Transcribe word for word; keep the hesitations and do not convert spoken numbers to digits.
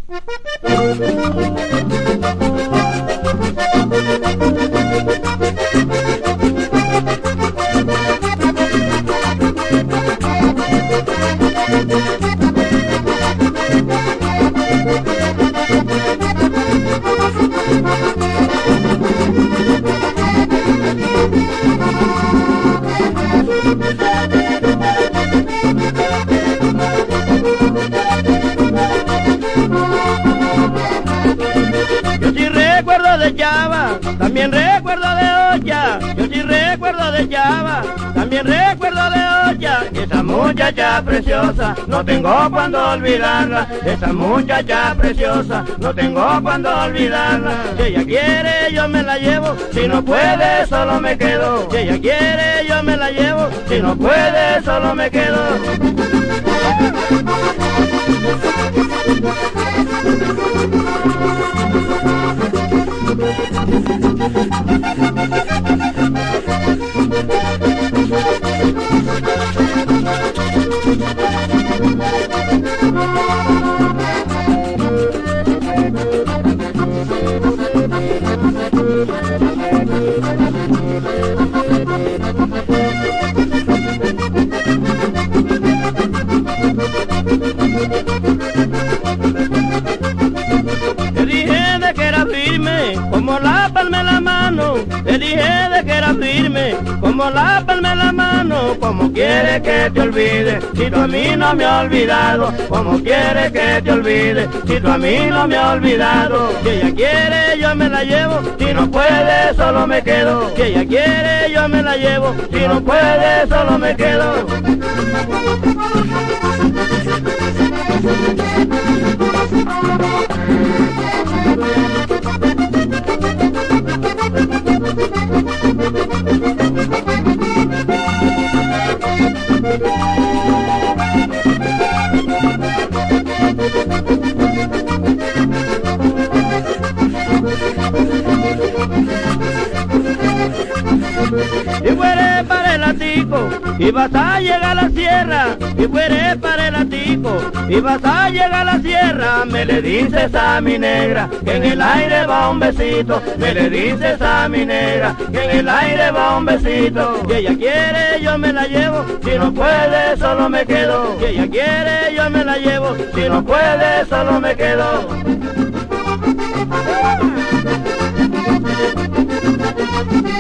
Yo sí recuerdo de Java, también recuerdo de olla. Yo sí recuerdo de Java, también recuerdo de olla. Esa muchacha preciosa, no tengo cuando olvidarla. Esa muchacha preciosa, no tengo cuando olvidarla. Si ella quiere yo me la llevo, si no puede solo me quedo. Si ella quiere yo me la llevo, si no puede solo me quedo. Te dije de que era firme, como la palma en la mano. Te dije de que era firme, como la palma en la mano. Como quieres que te olvide, si tú a mí no me has olvidado. Como quieres que te olvide, si tú a mí no me has olvidado. Si ella quiere yo me la llevo, si no puede solo me quedo. Si ella quiere yo me la llevo, si no puede solo me quedo. Y fuere para el atico, y vas a llegar a la sierra. Y fuere para el atico, y vas a llegar a la sierra. Me le dices a mi negra, que en el aire va un besito. Me le dices a mi negra, que en el aire va un besito. Si ella quiere yo me la llevo, si no puede solo me quedo. Si ella quiere yo me la llevo, si no puede solo me quedo.